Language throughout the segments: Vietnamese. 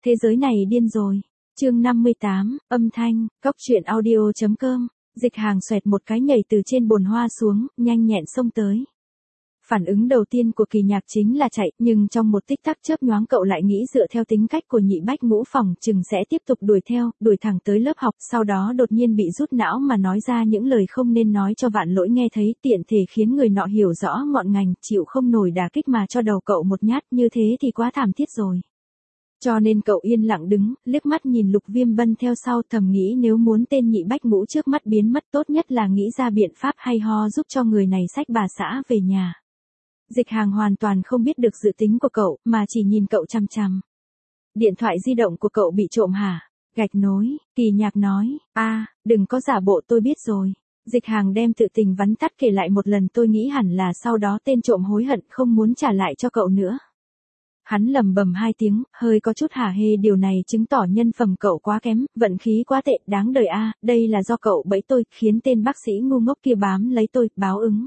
Thế giới này điên rồi. Chương 58, âm thanh, Cóc truyện audio.com. Dịch Hàng xoẹt một cái nhảy từ trên bồn hoa xuống, nhanh nhẹn xông tới. Phản ứng đầu tiên của Kỳ Nhạc chính là chạy, nhưng trong một tích tắc chớp nhoáng cậu lại nghĩ dựa theo tính cách của Nhị Bách Ngũ Phòng chừng sẽ tiếp tục đuổi theo, đuổi thẳng tới lớp học, sau đó đột nhiên bị rút não mà nói ra những lời không nên nói cho Vạn Lỗi nghe thấy, tiện thể khiến người nọ hiểu rõ ngọn ngành, chịu không nổi đả kích mà cho đầu cậu một nhát, như thế thì quá thảm thiết rồi. Cho nên cậu yên lặng đứng, liếc mắt nhìn Lục Viêm Bân theo sau, thầm nghĩ nếu muốn tên Nhị Bách Ngũ trước mắt biến mất, tốt nhất là nghĩ ra biện pháp hay ho giúp cho người này xách bà xã về nhà. Dịch Hàng hoàn toàn không biết được dự tính của cậu, mà chỉ nhìn cậu chằm chằm. Điện thoại di động của cậu bị trộm hả? Gạch nối, Kỳ Nhạc nói, đừng có giả bộ, tôi biết rồi. Dịch Hàng đem tự tình vắn tắt kể lại một lần, tôi nghĩ hẳn là sau đó tên trộm hối hận không muốn trả lại cho cậu nữa. Hắn lầm bầm hai tiếng, hơi có chút hả hê, điều này chứng tỏ nhân phẩm cậu quá kém, vận khí quá tệ, đáng đời đây là do cậu bẫy tôi, khiến tên bác sĩ ngu ngốc kia bám lấy tôi, báo ứng.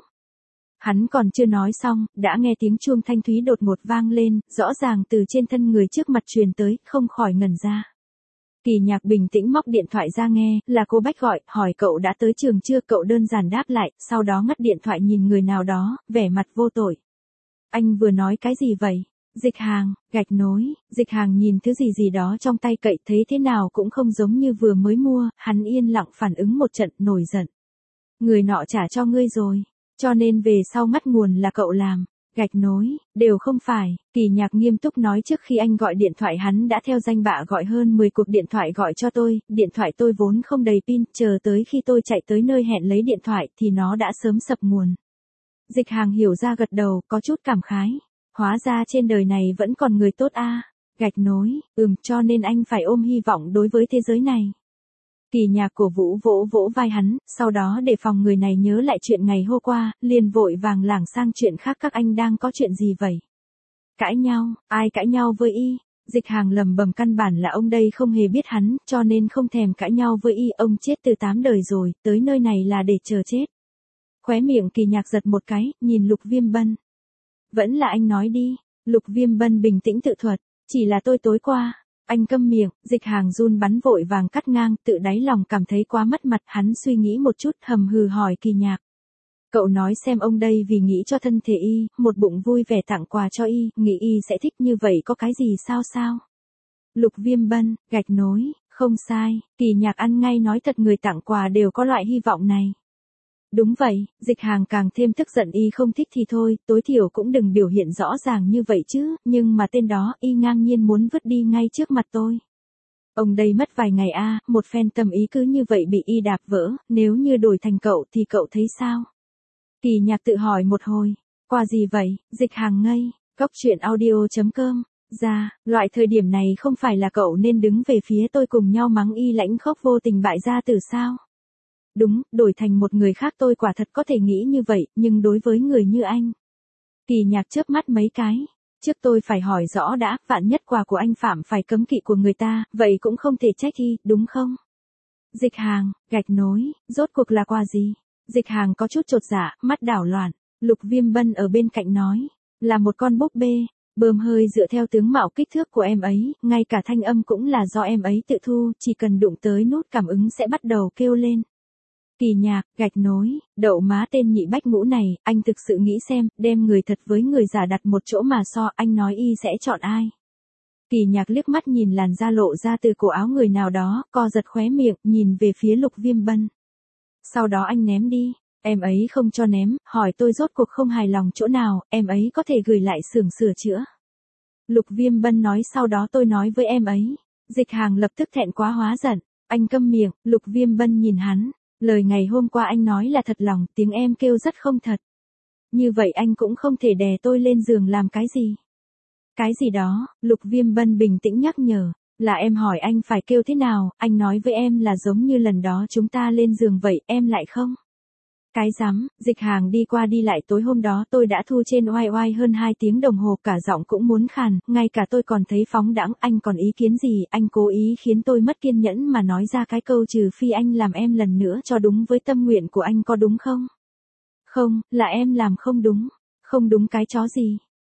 Hắn còn chưa nói xong, đã nghe tiếng chuông thanh thúy đột ngột vang lên, rõ ràng từ trên thân người trước mặt truyền tới, không khỏi ngẩn ra. Kỳ Nhạc bình tĩnh móc điện thoại ra nghe, là cô Bách gọi, hỏi cậu đã tới trường chưa, cậu đơn giản đáp lại, sau đó ngắt điện thoại nhìn người nào đó, vẻ mặt vô tội. Anh vừa nói cái gì vậy? Dịch Hàng, gạch nối, Dịch Hàng nhìn thứ gì đó trong tay cậy, thấy thế nào cũng không giống như vừa mới mua, hắn yên lặng phản ứng một trận, nổi giận. Người nọ trả cho ngươi rồi, cho nên về sau ngắt nguồn là cậu làm. Gạch nối, đều không phải, Kỳ Nhạc nghiêm túc nói, trước khi anh gọi điện thoại hắn đã theo danh bạ gọi hơn 10 cuộc điện thoại gọi cho tôi, điện thoại tôi vốn không đầy pin, chờ tới khi tôi chạy tới nơi hẹn lấy điện thoại thì nó đã sớm sập nguồn. Dịch Hàng hiểu ra gật đầu, có chút cảm khái. Hóa ra trên đời này vẫn còn người tốt Gạch nối, cho nên anh phải ôm hy vọng đối với thế giới này. Kỳ Nhạc cổ vũ vỗ vỗ vai hắn, sau đó để phòng người này nhớ lại chuyện ngày hôm qua, liền vội vàng lảng sang chuyện khác, các anh đang có chuyện gì vậy? Cãi nhau, ai cãi nhau với y? Dịch Hàng lầm bầm, căn bản là ông đây không hề biết hắn, cho nên không thèm cãi nhau với y, ông chết từ 8 đời rồi, tới nơi này là để chờ chết. Khóe miệng Kỳ Nhạc giật một cái, nhìn Lục Viêm Bân. Vẫn là anh nói đi, Lục Viêm Bân bình tĩnh tự thuật, chỉ là tôi tối qua. Anh câm miệng, Dịch Hàng run bắn vội vàng cắt ngang, tự đáy lòng cảm thấy quá mất mặt, hắn suy nghĩ một chút, hầm hừ hỏi Kỳ Nhạc. Cậu nói xem, ông đây vì nghĩ cho thân thể y, một bụng vui vẻ tặng quà cho y, nghĩ y sẽ thích như vậy, có cái gì sao? Lục Viêm Bân, gạch nối, không sai, Kỳ Nhạc ăn ngay nói thật, người tặng quà đều có loại hy vọng này. Đúng vậy, Dịch Hàng càng thêm tức giận, y không thích thì thôi, tối thiểu cũng đừng biểu hiện rõ ràng như vậy chứ, nhưng mà tên đó, y ngang nhiên muốn vứt đi ngay trước mặt tôi. Ông đây mất vài ngày một phen tâm ý cứ như vậy bị y đạp vỡ, nếu như đổi thành cậu thì cậu thấy sao? Kỳ Nhạc tự hỏi một hồi, qua gì vậy? Dịch Hàng ngây, Cóc truyện audio.com, loại thời điểm này không phải là cậu nên đứng về phía tôi cùng nhau mắng y lãnh khốc vô tình bại gia tử sao? Đúng, đổi thành một người khác tôi quả thật có thể nghĩ như vậy, nhưng đối với người như anh. Kỳ Nhạc chớp mắt mấy cái. Trước tôi phải hỏi rõ đã, vạn nhất quà của anh phạm phải cấm kỵ của người ta, vậy cũng không thể trách y, đúng không? Dịch Hàng, gạch nối, rốt cuộc là quà gì? Dịch Hàng có chút chột dạ, mắt đảo loạn. Lục Viêm Bân ở bên cạnh nói, là một con búp bê, bơm hơi dựa theo tướng mạo kích thước của em ấy, ngay cả thanh âm cũng là do em ấy tự thu, chỉ cần đụng tới nút cảm ứng sẽ bắt đầu kêu lên. Kỳ Nhạc, gạch nối, đậu má tên Nhị Bách Ngũ này, anh thực sự nghĩ xem, đem người thật với người giả đặt một chỗ mà so, anh nói y sẽ chọn ai? Kỳ Nhạc liếc mắt nhìn làn da lộ ra từ cổ áo người nào đó, co giật khóe miệng, nhìn về phía Lục Viêm Bân. Sau đó anh ném đi, em ấy không cho ném, hỏi tôi rốt cuộc không hài lòng chỗ nào, em ấy có thể gửi lại xưởng sửa chữa. Lục Viêm Bân nói, sau đó tôi nói với em ấy. Dịch Hàng lập tức thẹn quá hóa giận, anh câm miệng, Lục Viêm Bân nhìn hắn. Lời ngày hôm qua anh nói là thật lòng, tiếng em kêu rất không thật. Như vậy anh cũng không thể đè tôi lên giường làm cái gì. Cái gì đó, Lục Viêm Bân bình tĩnh nhắc nhở, là em hỏi anh phải kêu thế nào, anh nói với em là giống như lần đó chúng ta lên giường vậy, em lại không. Cái rắm, Dịch Hàng đi qua đi lại, tối hôm đó tôi đã thu trên oai oai hơn 2 tiếng đồng hồ, cả giọng cũng muốn khàn, ngay cả tôi còn thấy phóng đãng, anh còn ý kiến gì, anh cố ý khiến tôi mất kiên nhẫn mà nói ra cái câu trừ phi anh làm em lần nữa cho đúng với tâm nguyện của anh, có đúng không? Không, là em làm không đúng. Không đúng cái chó gì?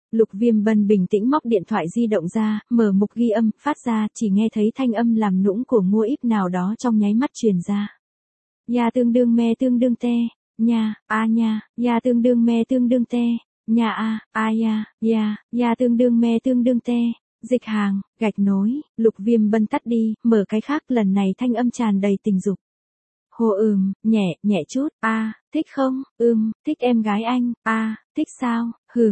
Lục Viêm Bân bình tĩnh móc điện thoại di động ra, mở mục ghi âm, phát ra, chỉ nghe thấy thanh âm làm nũng của mua íp nào đó trong nháy mắt truyền ra. Ya tương đương me tương đương te, nha, a nha, ya tương đương me tương đương te, nha a ya tương đương me tương đương te. Dịch hàng, gạch nối, Lục Viêm Bân tắt đi, mở cái khác, lần này thanh âm tràn đầy tình dục. Hồ nhẹ chút, thích không, thích em gái anh, thích sao,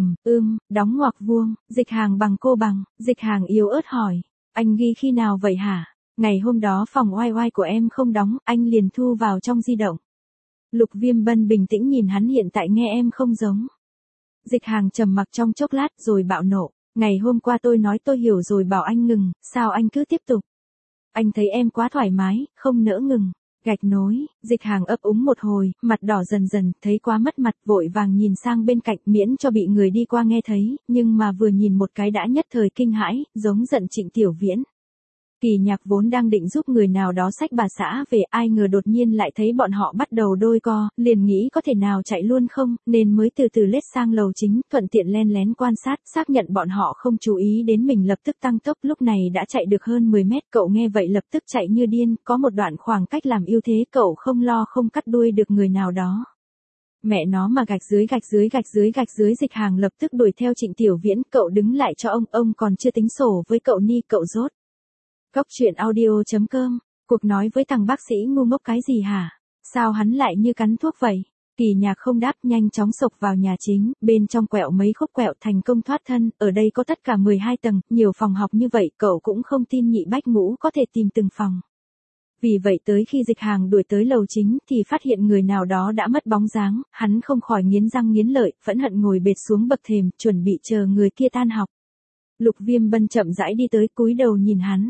đóng ngoặc vuông, dịch hàng bằng cô bằng, dịch hàng yếu ớt hỏi, anh ghi khi nào vậy hả? Ngày hôm đó phòng oai oai của em không đóng, anh liền thu vào trong di động. Lục Viêm Bân bình tĩnh nhìn hắn, hiện tại nghe em không giống. Dịch hàng trầm mặc trong chốc lát rồi bạo nộ, ngày hôm qua tôi nói tôi hiểu rồi bảo anh ngừng, sao anh cứ tiếp tục? Anh thấy em quá thoải mái, không nỡ ngừng. Gạch nối, dịch hàng ấp úng một hồi, mặt đỏ dần dần, thấy quá mất mặt, vội vàng nhìn sang bên cạnh miễn cho bị người đi qua nghe thấy, nhưng mà vừa nhìn một cái đã nhất thời kinh hãi, giống giận Trịnh Tiểu Viễn. Kỳ Nhạc vốn đang định giúp người nào đó xách bà xã về, ai ngờ đột nhiên lại thấy bọn họ bắt đầu đôi co, liền nghĩ có thể nào chạy luôn không, nên mới từ từ lết sang lầu chính, thuận tiện len lén quan sát, xác nhận bọn họ không chú ý đến mình, lập tức tăng tốc, lúc này đã chạy được hơn 10 mét, cậu nghe vậy lập tức chạy như điên, có một đoạn khoảng cách làm ưu thế, cậu không lo không cắt đuôi được người nào đó. Mẹ nó mà gạch dưới, dịch hàng lập tức đuổi theo Trịnh Tiểu Viễn, cậu đứng lại cho ông còn chưa tính sổ với cậu ni, cậu rốt. Góc truyện audio.com, cuộc nói với thằng bác sĩ ngu ngốc cái gì hả? Sao hắn lại như cắn thuốc vậy? Kỳ Nhạc không đáp, nhanh chóng xộc vào nhà chính, bên trong quẹo mấy khúc quẹo thành công thoát thân, ở đây có tất cả 12 tầng, nhiều phòng học như vậy, cậu cũng không tin Nhị Bách Ngũ có thể tìm từng phòng. Vì vậy tới khi dịch hàng đuổi tới lầu chính thì phát hiện người nào đó đã mất bóng dáng, hắn không khỏi nghiến răng nghiến lợi, phẫn hận ngồi bệt xuống bậc thềm, chuẩn bị chờ người kia tan học. Lục Viêm Bân chậm rãi đi tới, cúi đầu nhìn hắn.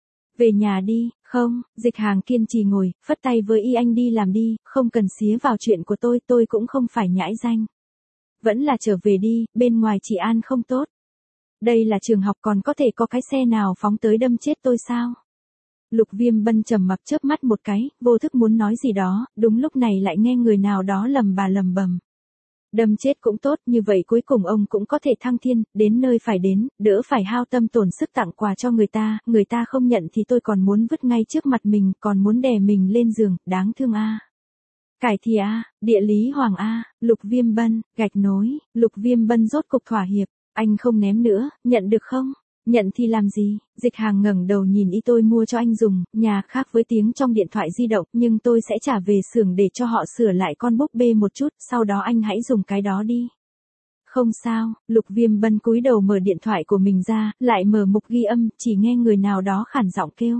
Về nhà đi, không, dịch hàng kiên trì ngồi, phất tay với y, anh đi làm đi, không cần xía vào chuyện của tôi cũng không phải nhãi danh. Vẫn là trở về đi, bên ngoài trị an không tốt. Đây là trường học, còn có thể có cái xe nào phóng tới đâm chết tôi sao? Lục Viêm Bân trầm mặc chớp mắt một cái, vô thức muốn nói gì đó, đúng lúc này lại nghe người nào đó lầm bầm. Đâm chết cũng tốt, như vậy cuối cùng ông cũng có thể thăng thiên, đến nơi phải đến, đỡ phải hao tâm tổn sức tặng quà cho người ta không nhận thì tôi còn muốn vứt ngay trước mặt mình, còn muốn đè mình lên giường, đáng thương a. Cải thì a, địa lý hoàng a, Lục Viêm Bân, gạch nối, Lục Viêm Bân rốt cục thỏa hiệp, anh không ném nữa, nhận được không? Nhận thì làm gì? Dịch hàng ngẩng đầu nhìn y, tôi mua cho anh dùng, nhà khác với tiếng trong điện thoại di động, nhưng tôi sẽ trả về xưởng để cho họ sửa lại con búp bê một chút, sau đó anh hãy dùng cái đó đi. Không sao, Lục Viêm Bân cúi đầu mở điện thoại của mình ra, lại mở mục ghi âm, chỉ nghe người nào đó khản giọng kêu.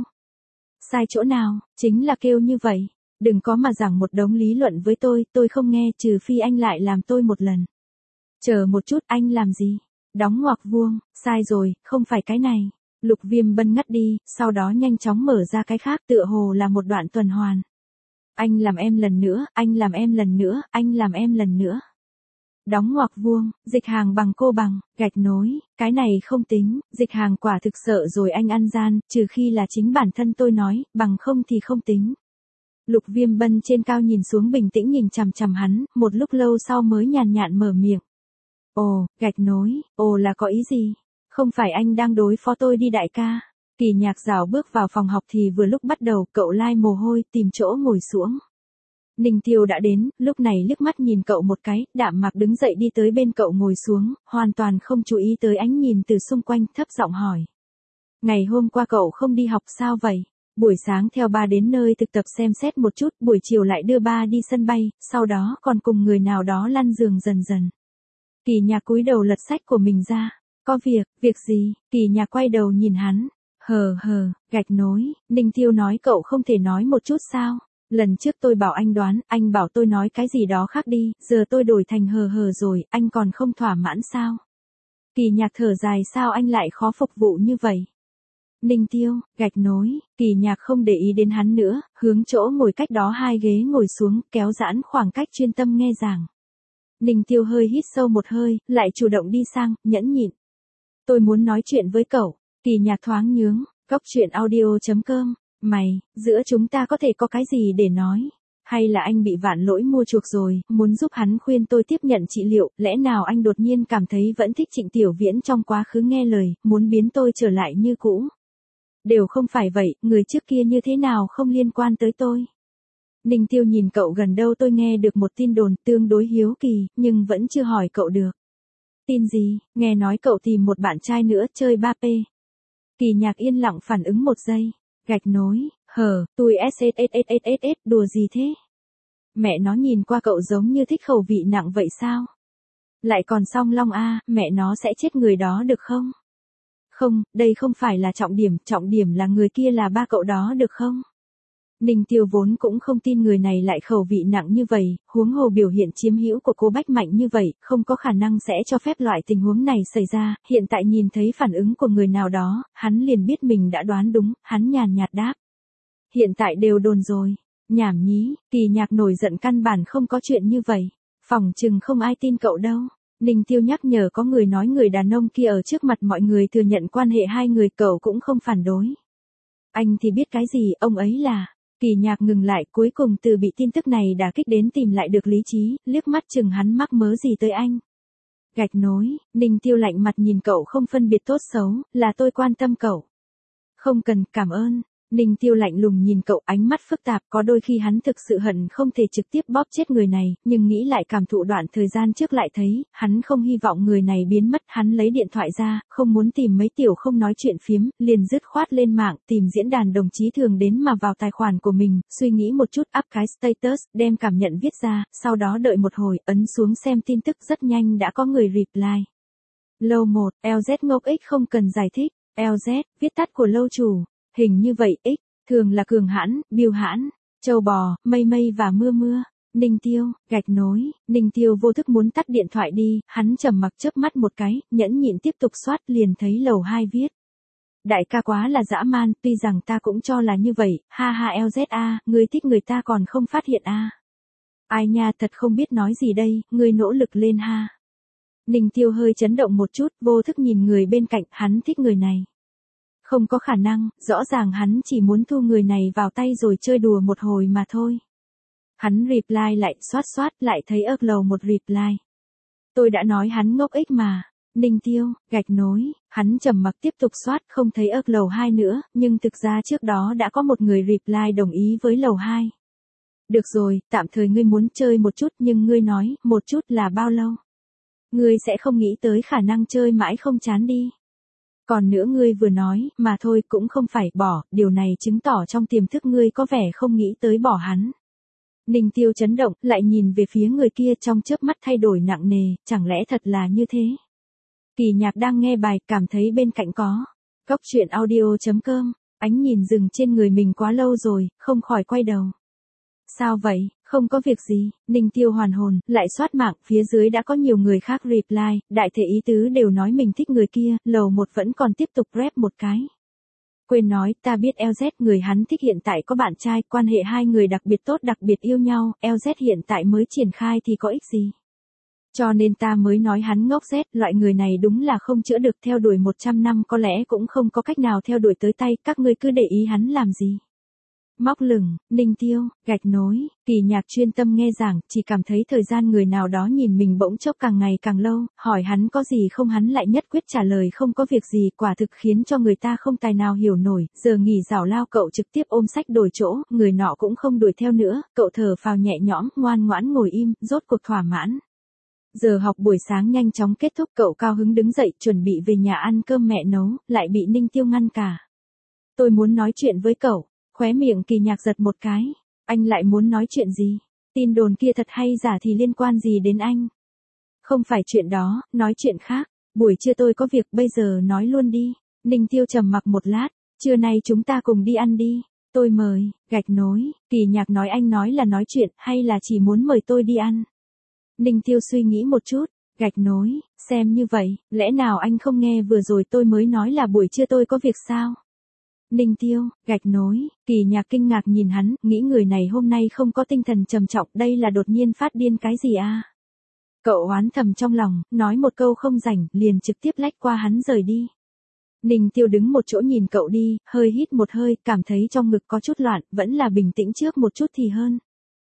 Sai chỗ nào, chính là kêu như vậy. Đừng có mà giảng một đống lý luận với tôi không nghe, trừ phi anh lại làm tôi một lần. Chờ một chút, anh làm gì? Đóng ngoặc vuông, sai rồi, không phải cái này. Lục Viêm Bân ngắt đi, sau đó nhanh chóng mở ra cái khác, tựa hồ là một đoạn tuần hoàn. Anh làm em lần nữa, anh làm em lần nữa, anh làm em lần nữa. Đóng ngoặc vuông, dịch hàng bằng cô bằng, gạch nối, cái này không tính, dịch hàng quả thực sợ rồi, anh ăn gian, trừ khi là chính bản thân tôi nói, bằng không thì không tính. Lục Viêm Bân trên cao nhìn xuống, bình tĩnh nhìn chằm chằm hắn, một lúc lâu sau mới nhàn nhạt mở miệng. Ồ, gạch nối, ồ là có ý gì? Không phải anh đang đối phó tôi đi đại ca? Kỳ Nhạc rảo bước vào phòng học thì vừa lúc bắt đầu, cậu lai mồ hôi, tìm chỗ ngồi xuống. Ninh Tiêu đã đến, lúc này liếc mắt nhìn cậu một cái, đạm mạc đứng dậy đi tới bên cậu ngồi xuống, hoàn toàn không chú ý tới ánh nhìn từ xung quanh, thấp giọng hỏi. Ngày hôm qua cậu không đi học sao vậy? Buổi sáng theo ba đến nơi thực tập xem xét một chút, buổi chiều lại đưa ba đi sân bay, sau đó còn cùng người nào đó lăn giường dần dần. Kỳ Nhạc cúi đầu lật sách của mình ra. Có việc gì? Kỳ Nhạc quay đầu nhìn hắn. Gạch nối, Ninh Tiêu nói cậu không thể nói một chút sao? Lần trước tôi bảo anh đoán, anh bảo tôi nói cái gì đó khác đi, giờ tôi đổi thành rồi, anh còn không thỏa mãn sao? Kỳ Nhạc thở dài, sao anh lại khó phục vụ như vậy? Ninh Tiêu, gạch nối, Kỳ Nhạc không để ý đến hắn nữa, hướng chỗ ngồi cách đó 2 ghế ngồi xuống, kéo giãn khoảng cách, chuyên tâm nghe giảng. Ninh Tiêu hơi hít sâu một hơi, lại chủ động đi sang, nhẫn nhịn. Tôi muốn nói chuyện với cậu. Kỳ Nhạc thoáng nhướng, góc truyện audio.com. Mày, giữa chúng ta có thể có cái gì để nói? Hay là anh bị Vạn Lỗi mua chuộc rồi, muốn giúp hắn khuyên tôi tiếp nhận trị liệu, lẽ nào anh đột nhiên cảm thấy vẫn thích Trịnh Tiểu Viễn trong quá khứ nghe lời, muốn biến tôi trở lại như cũ. Đều không phải vậy, người trước kia như thế nào không liên quan tới tôi. Ninh Tiêu nhìn cậu gần đâu tôi nghe được một tin đồn tương đối hiếu kỳ, nhưng vẫn chưa hỏi cậu được. Tin gì, nghe nói cậu tìm một bạn trai nữa chơi 3P. Kỳ Nhạc yên lặng phản ứng một giây. Gạch nối, tôi SSSSSS đùa gì thế? Mẹ nó nhìn qua cậu giống như thích khẩu vị nặng vậy sao? Lại còn song long a, mẹ nó sẽ chết người đó được không? Không, đây không phải là trọng điểm là người kia là ba cậu đó được không? Ninh Tiêu vốn cũng không tin người này lại khẩu vị nặng như vậy, huống hồ biểu hiện chiếm hữu của cô Bách mạnh như vậy, không có khả năng sẽ cho phép loại tình huống này xảy ra, hiện tại nhìn thấy phản ứng của người nào đó, hắn liền biết mình đã đoán đúng, hắn nhàn nhạt đáp. Hiện tại đều đồn rồi, nhảm nhí, Kỳ Nhạc nổi giận căn bản không có chuyện như vậy, phỏng chừng không ai tin cậu đâu. Ninh Tiêu nhắc nhở có người nói người đàn ông kia ở trước mặt mọi người thừa nhận quan hệ hai người cậu cũng không phản đối. Anh thì biết cái gì, ông ấy là... Kỳ Nhạc ngừng lại cuối cùng từ bị tin tức này đả kích đến tìm lại được lý trí, liếc mắt chừng hắn mắc mớ gì tới anh. Gạch nối, Ninh Tiêu lạnh mặt nhìn cậu không phân biệt tốt xấu, là tôi quan tâm cậu. Không cần, cảm ơn. Ninh Tiêu lạnh lùng nhìn cậu ánh mắt phức tạp có đôi khi hắn thực sự hận không thể trực tiếp bóp chết người này, nhưng nghĩ lại cảm thụ đoạn thời gian trước lại thấy, hắn không hy vọng người này biến mất, hắn lấy điện thoại ra, không muốn tìm mấy tiểu không nói chuyện phiếm, liền dứt khoát lên mạng, tìm diễn đàn đồng chí thường đến mà vào tài khoản của mình, suy nghĩ một chút up cái status, đem cảm nhận viết ra, sau đó đợi một hồi, ấn xuống xem tin tức rất nhanh đã có người reply. Lâu 1, LZ ngốc X không cần giải thích, LZ, viết tắt của lâu chủ. Hình như vậy, X, thường là cường hãn, biêu hãn, châu bò, mây mây và mưa mưa. Ninh Tiêu, gạch nối, Ninh Tiêu vô thức muốn tắt điện thoại đi, hắn trầm mặc chớp mắt một cái, nhẫn nhịn tiếp tục soát liền thấy lầu 2 viết. Đại ca quá là dã man, tuy rằng ta cũng cho là như vậy, ha ha LZA, ngươi thích người ta còn không phát hiện a. Ai nha thật không biết nói gì đây, ngươi nỗ lực lên ha. Ninh Tiêu hơi chấn động một chút, vô thức nhìn người bên cạnh, hắn thích người này. Không có khả năng, rõ ràng hắn chỉ muốn thu người này vào tay rồi chơi đùa một hồi mà thôi. Hắn reply lại, soát lại thấy ớt lầu một reply. Tôi đã nói hắn ngốc ích mà. Ninh Tiêu, gạch nối, hắn trầm mặc tiếp tục soát không thấy ớt lầu 2 nữa, nhưng thực ra trước đó đã có một người reply đồng ý với lầu 2. Được rồi, tạm thời ngươi muốn chơi một chút nhưng ngươi nói, một chút là bao lâu? Ngươi sẽ không nghĩ tới khả năng chơi mãi không chán đi. Còn nữa ngươi vừa nói, mà thôi cũng không phải bỏ, điều này chứng tỏ trong tiềm thức ngươi có vẻ không nghĩ tới bỏ hắn. Ninh Tiêu chấn động, lại nhìn về phía người kia trong chớp mắt thay đổi nặng nề, chẳng lẽ thật là như thế? Kỳ Nhạc đang nghe bài, cảm thấy bên cạnh có. Góc truyện audio.com, ánh nhìn dừng trên người mình quá lâu rồi, không khỏi quay đầu. Sao vậy, không có việc gì, Ninh Tiêu hoàn hồn, lại soát mạng, phía dưới đã có nhiều người khác reply, đại thể ý tứ đều nói mình thích người kia, lầu 1 vẫn còn tiếp tục rep một cái. Quên nói, ta biết LZ người hắn thích hiện tại có bạn trai, quan hệ hai người đặc biệt tốt đặc biệt yêu nhau, LZ hiện tại mới triển khai thì có ích gì. Cho nên ta mới nói hắn ngốc Z, loại người này đúng là không chữa được theo đuổi 100 năm có lẽ cũng không có cách nào theo đuổi tới tay, các ngươi cứ để ý hắn làm gì. Móc lửng, Ninh Tiêu, gạch nối, Kỳ Nhạc chuyên tâm nghe giảng, chỉ cảm thấy thời gian người nào đó nhìn mình bỗng chốc càng ngày càng lâu, hỏi hắn có gì không hắn lại nhất quyết trả lời không có việc gì, quả thực khiến cho người ta không tài nào hiểu nổi, giờ nghỉ rảo lao cậu trực tiếp ôm sách đổi chỗ, người nọ cũng không đuổi theo nữa, cậu thở phào nhẹ nhõm, ngoan ngoãn ngồi im, rốt cuộc thỏa mãn. Giờ học buổi sáng nhanh chóng kết thúc cậu cao hứng đứng dậy chuẩn bị về nhà ăn cơm mẹ nấu, lại bị Ninh Tiêu ngăn cả. Tôi muốn nói chuyện với cậu. Khóe miệng Kỳ Nhạc giật một cái. Anh lại muốn nói chuyện gì? Tin đồn kia thật hay giả thì liên quan gì đến anh? Không phải chuyện đó, nói chuyện khác. Buổi trưa tôi có việc bây giờ nói luôn đi. Ninh Tiêu trầm mặc một lát. Trưa nay chúng ta cùng đi ăn đi. Tôi mời, gạch nối. Kỳ Nhạc nói anh nói là nói chuyện hay là chỉ muốn mời tôi đi ăn? Ninh Tiêu suy nghĩ một chút. Gạch nối, xem như vậy, lẽ nào anh không nghe vừa rồi tôi mới nói là buổi trưa tôi có việc sao? Ninh Tiêu, gạch nối, Kỳ Nhạc kinh ngạc nhìn hắn, nghĩ người này hôm nay không có tinh thần trầm trọng, đây là đột nhiên phát điên cái gì à? Cậu oán thầm trong lòng, nói một câu không rảnh, liền trực tiếp lách qua hắn rời đi. Ninh Tiêu đứng một chỗ nhìn cậu đi, hơi hít một hơi, cảm thấy trong ngực có chút loạn, vẫn là bình tĩnh trước một chút thì hơn.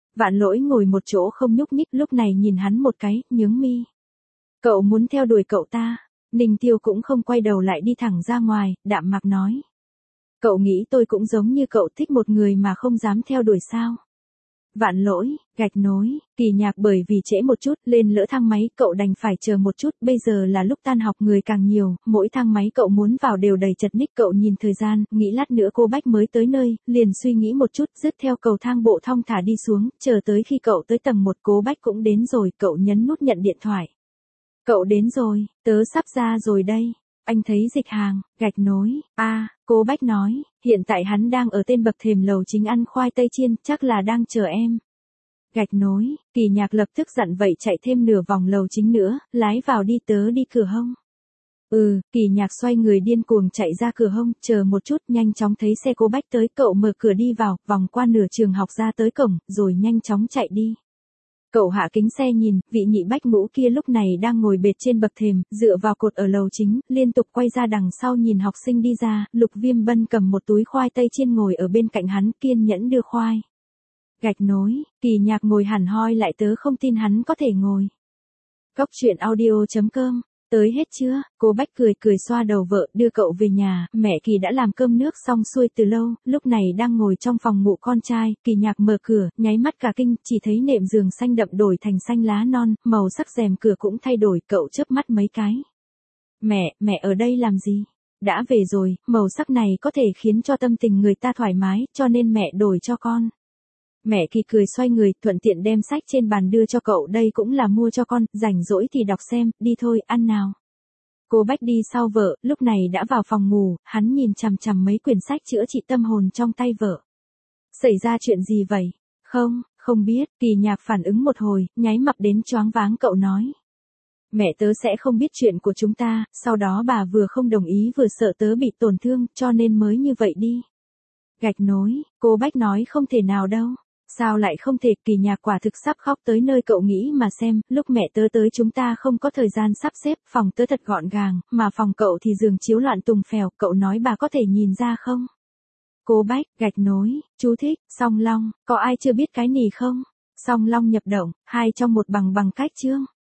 Vạn Lỗi ngồi một chỗ không nhúc nhích, lúc này nhìn hắn một cái, nhướng mi. Cậu muốn theo đuổi cậu ta? Ninh Tiêu cũng không quay đầu lại đi thẳng ra ngoài, đạm mạc nói. Cậu nghĩ tôi cũng giống như cậu thích một người mà không dám theo đuổi sao? Vạn Lỗi, gạch nối, Kỳ Nhạc bởi vì trễ một chút, lên lỡ thang máy, cậu đành phải chờ một chút, bây giờ là lúc tan học người càng nhiều, mỗi thang máy cậu muốn vào đều đầy chật ních, cậu nhìn thời gian, nghĩ lát nữa cô Bách mới tới nơi, liền suy nghĩ một chút, dứt theo cầu thang bộ thong thả đi xuống, chờ tới khi cậu tới tầng 1 cô Bách cũng đến rồi, cậu nhấn nút nhận điện thoại. Cậu đến rồi, tớ sắp ra rồi đây. Anh thấy Dịch Hàng, gạch nối, cô Bách nói, hiện tại hắn đang ở tên bậc thềm lầu chính ăn khoai tây chiên, chắc là đang chờ em. Gạch nối, Kỳ Nhạc lập tức dặn vậy chạy thêm nửa vòng lầu chính nữa, lái vào đi, tớ đi cửa hông. Kỳ Nhạc xoay người điên cuồng chạy ra cửa hông, chờ một chút, nhanh chóng thấy xe cô Bách tới, cậu mở cửa đi vào, vòng qua nửa trường học ra tới cổng, rồi nhanh chóng chạy đi. Cậu hạ kính xe nhìn, vị nhị Bách Ngũ kia lúc này đang ngồi bệt trên bậc thềm, dựa vào cột ở lầu chính, liên tục quay ra đằng sau nhìn học sinh đi ra, Lục Viêm Bân cầm một túi khoai tây chiên ngồi ở bên cạnh hắn, kiên nhẫn đưa khoai. Gạch nối, Kỳ Nhạc ngồi hẳn hoi lại, tớ không tin hắn có thể ngồi. Cóc truyện audio.com. Tới hết chưa? Cô Bách cười cười xoa đầu vợ, đưa cậu về nhà, mẹ Kỳ đã làm cơm nước xong xuôi từ lâu, lúc này đang ngồi trong phòng ngủ con trai, Kỳ Nhạc mở cửa, nháy mắt cả kinh, chỉ thấy nệm giường xanh đậm đổi thành xanh lá non, màu sắc rèm cửa cũng thay đổi, cậu chớp mắt mấy cái. Mẹ ở đây làm gì? Đã về rồi, màu sắc này có thể khiến cho tâm tình người ta thoải mái, cho nên mẹ đổi cho con. Mẹ Kỳ cười xoay người, thuận tiện đem sách trên bàn đưa cho cậu, đây cũng là mua cho con, rảnh rỗi thì đọc xem, đi thôi, ăn nào. Cô Bách đi sau vợ, lúc này đã vào phòng ngủ, hắn nhìn chằm chằm mấy quyển sách chữa trị tâm hồn trong tay vợ. Xảy ra chuyện gì vậy? Không biết, Kỳ Nhạc phản ứng một hồi, nháy mặt đến choáng váng, cậu nói. Mẹ tớ sẽ không biết chuyện của chúng ta, sau đó bà vừa không đồng ý vừa sợ tớ bị tổn thương, cho nên mới như vậy đi. Gạch nối, cô Bách nói không thể nào đâu. Sao lại không thể? Kỳ Nhạc quả thực sắp khóc tới nơi, cậu nghĩ mà xem, lúc mẹ tớ tới chúng ta không có thời gian sắp xếp, phòng tớ thật gọn gàng, mà phòng cậu thì giường chiếu loạn tùng phèo, cậu nói bà có thể nhìn ra không? Cô Bách, gạch nối, chú thích, Song Long, có ai chưa biết cái nỉ không? Song Long nhập động, 2 trong 1 bằng cách chương.